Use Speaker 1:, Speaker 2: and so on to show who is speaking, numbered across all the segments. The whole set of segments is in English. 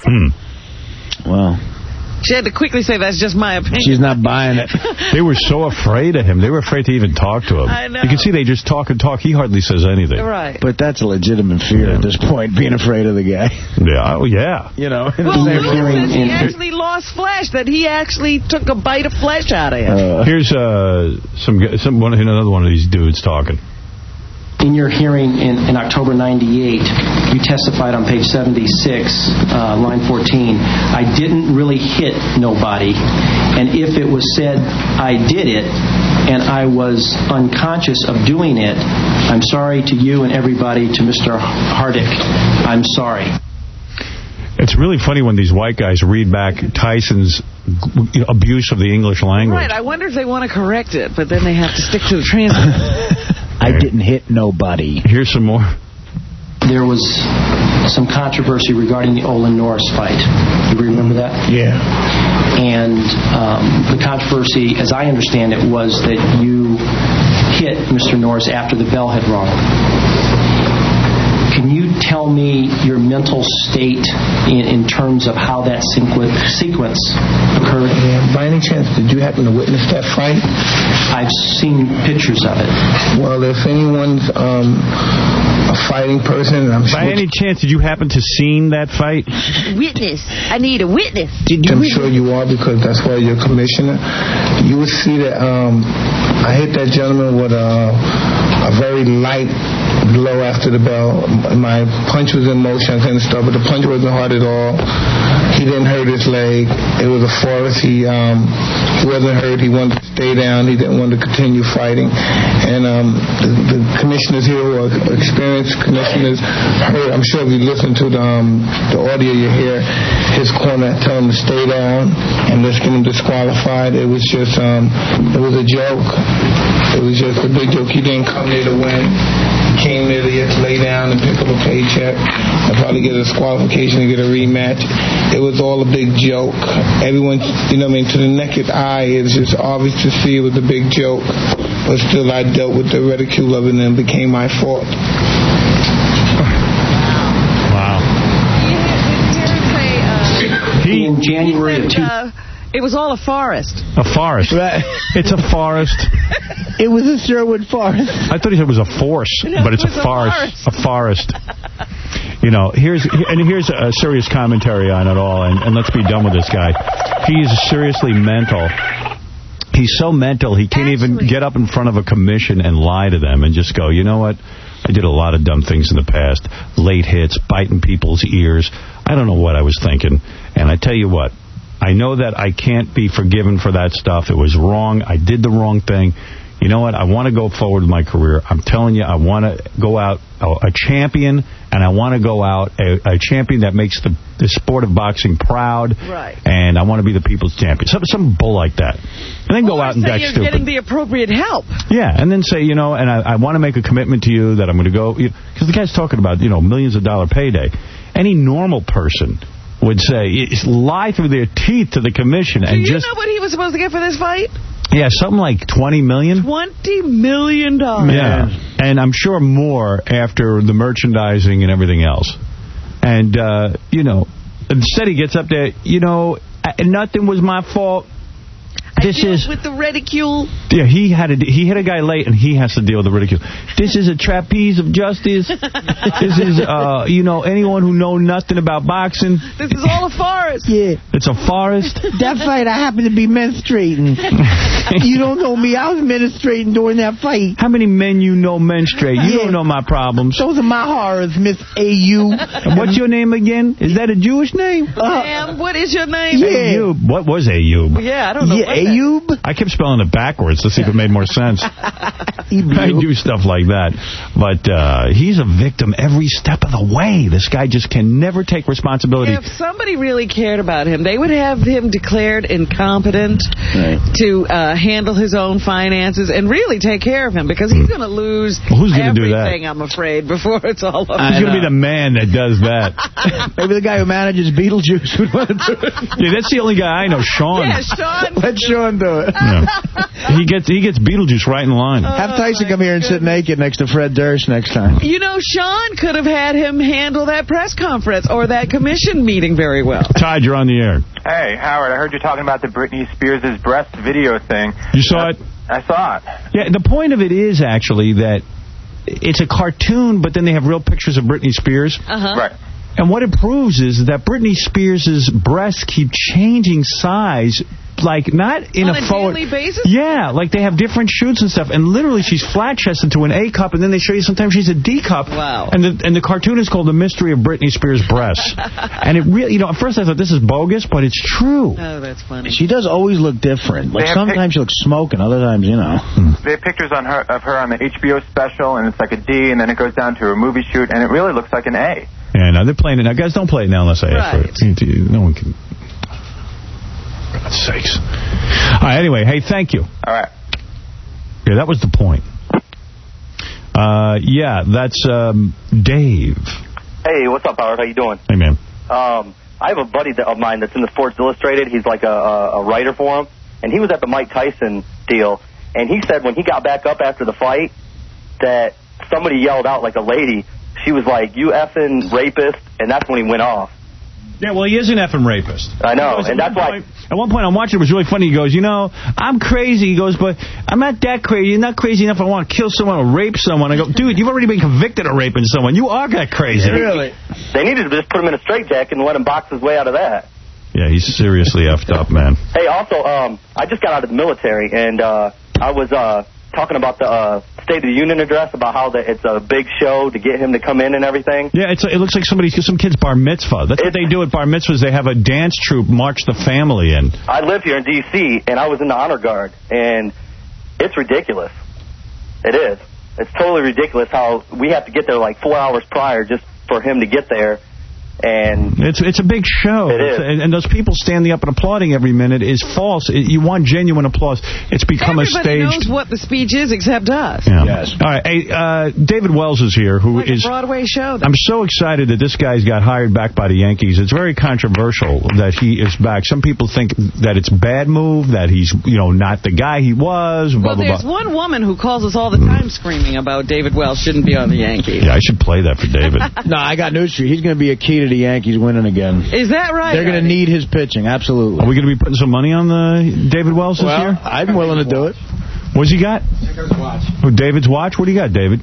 Speaker 1: Well...
Speaker 2: She had to quickly say, that's just my opinion.
Speaker 1: She's not buying it.
Speaker 3: They were so afraid of him. They were afraid to even talk to him.
Speaker 2: I know.
Speaker 3: You can see they just talk and talk. He hardly says anything.
Speaker 2: Right.
Speaker 1: But that's a legitimate fear at this point, being afraid of the guy.
Speaker 3: Yeah. Oh, yeah.
Speaker 1: You know.
Speaker 2: Well, Lewis says he actually lost flesh, that he actually took a bite of flesh out of him.
Speaker 3: Here's another one of these dudes talking.
Speaker 4: In your hearing in October 98, you testified on page 76, line 14, I didn't really hit nobody. And if it was said I did it and I was unconscious of doing it, I'm sorry to you and everybody, to Mr. Hardick. I'm sorry.
Speaker 3: It's really funny when these white guys read back Tyson's abuse of the English language.
Speaker 2: Right, I wonder if they want to correct it, but then they have to stick to the transcript.
Speaker 1: I didn't hit nobody.
Speaker 3: Here's some more.
Speaker 4: There was some controversy regarding the Olin Norris fight. Do you remember that?
Speaker 1: Yeah.
Speaker 4: And the controversy, as I understand it, was that you hit Mr. Norris after the bell had rung. Can you tell me your mental state in terms of how that sequence occurred?
Speaker 5: Yeah. By any chance, did you happen to witness that fight?
Speaker 4: I've seen pictures of it.
Speaker 5: Well, if anyone's a fighting person, I'm sure...
Speaker 3: By any chance, did you happen to seen that fight?
Speaker 2: Witness. I need a witness.
Speaker 5: I'm sure you are, because that's why you're commissioner. You would see that I hit that gentleman with a very light blow after the bell. My punch was in motion. I couldn't stop, but the punch wasn't hard at all. He didn't hurt his leg. It was a forest. He wasn't hurt. He wanted to stay down. He didn't want to continue fighting. And the commissioners here were experienced commissioners. I'm sure if you listen to the audio, you hear his corner tell him to stay down and let's get him disqualified. It was just it was a joke. It was just a big joke. He didn't come there to win. He came there to just lay down and pick up a paycheck and probably get a disqualification and get a rematch. It was all a big joke. Everyone, to the naked eye, it's just obvious to see it was a big joke. But still, I dealt with the ridicule of it, and it became my fault.
Speaker 3: Wow.
Speaker 4: In January of
Speaker 2: it was all a forest.
Speaker 3: A forest. Right. It's a forest.
Speaker 1: It was a Sherwood forest.
Speaker 3: I thought he said it was a force, but it's a forest. A forest. Here's a serious commentary on it all, and let's be done with this guy. He is seriously mental. He's so mental, he can't even get up in front of a commission and lie to them and just go, you know what? I did a lot of dumb things in the past. Late hits, biting people's ears. I don't know what I was thinking. And I tell you what, I know that I can't be forgiven for that stuff. It was wrong. I did the wrong thing. You know what? I want to go forward with my career. I'm telling you, I want to go out a champion, and I want to go out a champion that makes the sport of boxing proud.
Speaker 2: Right.
Speaker 3: And I want to be the people's champion. Some bull like that. And then go out and act stupid.
Speaker 2: You're getting the appropriate help.
Speaker 3: Yeah, and then say, and I want to make a commitment to you that I'm going to go, because the guy's talking about, millions of dollar payday. Any normal person would say, lie through their teeth to the commission.
Speaker 2: Do you know what he was supposed to get for this fight?
Speaker 3: Yeah, something like $20 million.
Speaker 2: $20 million.
Speaker 3: Yeah, and I'm sure more after the merchandising and everything else. And, instead he gets up there, nothing was my fault. This is
Speaker 2: with the ridicule.
Speaker 3: Yeah, he hit a guy late, and he has to deal with the ridicule. This is a trapeze of justice. This is, anyone who knows nothing about boxing.
Speaker 2: This is all a forest.
Speaker 1: Yeah.
Speaker 3: It's a forest.
Speaker 1: That fight, I happened to be menstruating. You don't know me. I was menstruating during that fight.
Speaker 3: How many men you know menstruate? You don't know my problems.
Speaker 1: Those are my horrors, Miss A.U.
Speaker 3: What's your name again? Is that a Jewish name?
Speaker 2: Ma'am, what is your name?
Speaker 1: Yeah.
Speaker 3: Ayub. What was Ayub?
Speaker 2: Yeah, I don't know.
Speaker 1: Yeah, Ayub?
Speaker 3: I kept spelling it backwards to see if it made more sense. I do stuff like that. But he's a victim every step of the way. This guy just can never take responsibility.
Speaker 2: If somebody really cared about him, they would have him declared incompetent to handle his own finances and really take care of him, because he's going to lose everything, I'm afraid, before it's all over.
Speaker 3: He's going to be the man that does that.
Speaker 1: Maybe the guy who manages Beetlejuice would want to do it.
Speaker 3: Yeah, that's the only guy I know, Sean.
Speaker 2: Yeah, Sean.
Speaker 1: Let Sean doing to it.
Speaker 3: Yeah. He gets Beetlejuice right in line.
Speaker 1: Have Tyson come here and sit naked next to Fred Durst next time.
Speaker 2: You know, Sean could have had him handle that press conference or that commission meeting very well.
Speaker 3: Todd, you're on the air.
Speaker 6: Hey, Howard, I heard you talking about the Britney Spears' breast video thing.
Speaker 3: You saw it?
Speaker 6: I saw it.
Speaker 3: Yeah, the point of it is actually that it's a cartoon, but then they have real pictures of Britney Spears.
Speaker 6: Right.
Speaker 3: And what it proves is that Britney Spears' breasts keep changing size, like not in
Speaker 2: on
Speaker 3: a forward
Speaker 2: daily basis.
Speaker 3: Yeah, like they have different shoots and stuff, and literally she's flat-chested to an A cup, and then they show you sometimes she's a D cup.
Speaker 2: Wow.
Speaker 3: And the cartoon is called The Mystery of Britney Spears' Breasts. And it really, at first I thought this is bogus, but it's true.
Speaker 2: Oh, that's funny.
Speaker 1: She does always look different. Like sometimes she looks smoking, other times,
Speaker 6: They have pictures of her on the HBO special, and it's like a D, and then it goes down to a movie shoot, and it really looks like an A.
Speaker 3: Yeah, no, they're playing it now. Guys, don't play it now unless I ask for it. No one can. For God's sakes. All right, anyway, hey, thank you.
Speaker 6: All right.
Speaker 3: Yeah, that was the point. Yeah, that's Dave.
Speaker 7: Hey, what's up, Howard? How you doing?
Speaker 3: Hey, man.
Speaker 7: I have a buddy of mine that's in the Sports Illustrated. He's like a writer for him, and he was at the Mike Tyson deal, and he said when he got back up after the fight that somebody yelled out like a lady. She was like, "You effing rapist," and that's when he went off.
Speaker 3: Yeah, well, he is an effing rapist.
Speaker 7: I know, and that's why...
Speaker 3: At one point, I'm watching, it was really funny. He goes, I'm crazy. He goes, but I'm not that crazy. You're not crazy enough I want to kill someone or rape someone. I go, dude, you've already been convicted of raping someone. You are that crazy.
Speaker 1: Really?
Speaker 7: They needed to just put him in a straitjacket and let him box his way out of that.
Speaker 3: Yeah, he's seriously effed up, man.
Speaker 7: Hey, also, I just got out of the military, and I was talking about the State of the Union address, about how it's a big show to get him to come in and everything.
Speaker 3: Yeah, it looks like some kid's bar mitzvah. That's what they do at bar mitzvahs. They have a dance troupe march the family in.
Speaker 7: I live here in D.C., and I was in the honor guard, and it's ridiculous. It is. It's totally ridiculous how we have to get there like 4 hours prior just for him to get there. And
Speaker 3: it's a big show.
Speaker 7: It is.
Speaker 3: And those people standing up and applauding every minute is false. You want genuine applause. It's become a staged...
Speaker 2: Everybody knows what the speech is except us.
Speaker 3: Yeah. Yes. All right. Hey, David Wells is here, who is
Speaker 2: a Broadway show.
Speaker 3: I'm so excited that this guy's got hired back by the Yankees. It's very controversial that he is back. Some people think that it's a bad move, that he's not the guy he was. Blah,
Speaker 2: well, there's one woman who calls us all the time screaming about David Wells shouldn't be on the Yankees.
Speaker 3: Yeah, I should play that for David.
Speaker 1: No, I got news for you. He's going to be a key to the Yankees winning again.
Speaker 2: Is that right?
Speaker 1: They're going to need his pitching, absolutely.
Speaker 3: Are we going to be putting some money on the David Wells this year?
Speaker 1: I'm willing to do it.
Speaker 3: What's he got? David's watch? What do you got, David?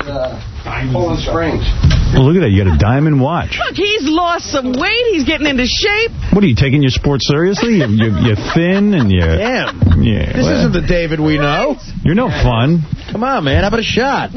Speaker 8: Poland Springs.
Speaker 3: Well, look at that. You got a diamond watch.
Speaker 2: Look, he's lost some weight. He's getting into shape.
Speaker 3: What, are you taking your sports seriously? You're thin and you're...
Speaker 1: Damn.
Speaker 3: Yeah.
Speaker 1: This isn't the David we know.
Speaker 3: You're no fun.
Speaker 1: Come on, man. How about a shot?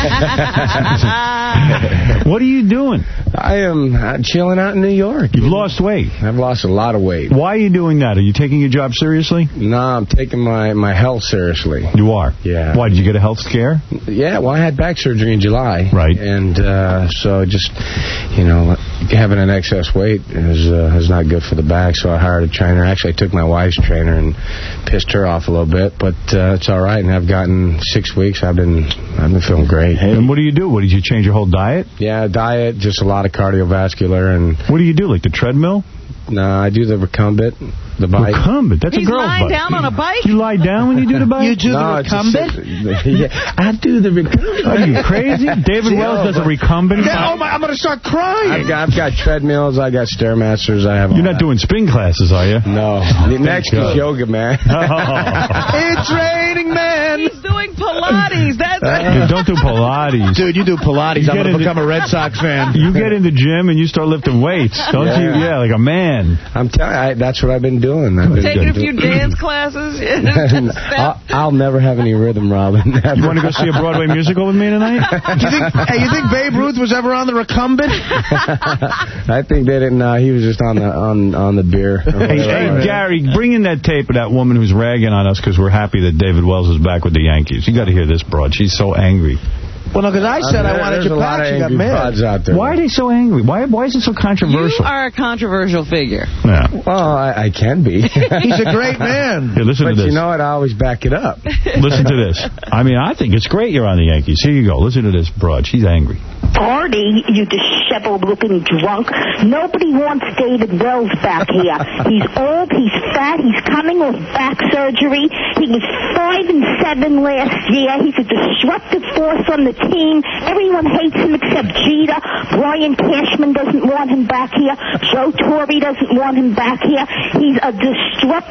Speaker 3: What are you doing?
Speaker 8: I am chilling out in New York.
Speaker 3: You've lost weight.
Speaker 8: I've lost a lot of weight.
Speaker 3: Why are you doing that? Are you taking your job seriously?
Speaker 8: No, I'm taking my health seriously.
Speaker 3: You are?
Speaker 8: Yeah.
Speaker 3: Why, did you get a health scare?
Speaker 8: Yeah, well, I had back surgery in July.
Speaker 3: Right.
Speaker 8: And so just, having an excess weight is not good for the back, so I hired a trainer. Actually, I took my wife's trainer and pissed her off a little bit, but it's all right, and I've gotten 6 weeks. I've been feeling great.
Speaker 3: And what do you do? Did you change your whole diet?
Speaker 8: Yeah, diet, just a lot of cardiovascular. And
Speaker 3: what do you do, like the treadmill?
Speaker 8: No, I do the recumbent, the bike.
Speaker 3: Recumbent? That's
Speaker 2: He's
Speaker 3: a girl's
Speaker 2: lying
Speaker 3: bike.
Speaker 2: down on a bike?
Speaker 3: You lie down when you do the bike?
Speaker 1: You do the recumbent?
Speaker 8: Yeah, I do the recumbent.
Speaker 3: Are you crazy? David Wells does a recumbent?
Speaker 1: I'm going to start crying.
Speaker 8: I've got treadmills. I got Stairmasters. I have.
Speaker 3: You're not doing spin classes, are you?
Speaker 8: No. Next is yoga, man.
Speaker 1: It's raining, man.
Speaker 2: He's doing Pilates. That's
Speaker 3: Don't do Pilates.
Speaker 1: Dude, you do Pilates. I'm going to become a Red Sox fan.
Speaker 3: You get in the gym and you start lifting weights, don't you? Yeah, like a man.
Speaker 8: I'm telling you, that's what I've been doing.
Speaker 2: Taking a few dance classes.
Speaker 8: I'll never have any rhythm, Robin.
Speaker 3: You want to go see a Broadway musical with me tonight?
Speaker 1: You think Babe Ruth was ever on the recumbent?
Speaker 8: I think they didn't. He was just on the beer.
Speaker 3: Hey, Gary, bring in that tape of that woman who's ragging on us because we're happy that David Wells is back with the Yankees. You got to hear this broad. She's so angry.
Speaker 1: Well, no, because I said I wanted you back. She got mad.
Speaker 8: Out there.
Speaker 3: Why are they so angry? Why is it so controversial?
Speaker 2: You are a controversial figure.
Speaker 3: Yeah.
Speaker 8: Well, I can be.
Speaker 1: He's a great man.
Speaker 3: Here, listen to this.
Speaker 8: But you know what? I always back it up.
Speaker 3: Listen to this. I mean, I think it's great you're on the Yankees. Here you go. Listen to this broad. She's angry.
Speaker 9: Artie, you disheveled-looking drunk. Nobody wants David Wells back here. He's old, he's fat, he's coming off back surgery. He was 5-7 last year. He's a disruptive force on the team. Everyone hates him except Jeter. Brian Cashman doesn't want him back here. Joe Torre doesn't want him back here. He's a disruptive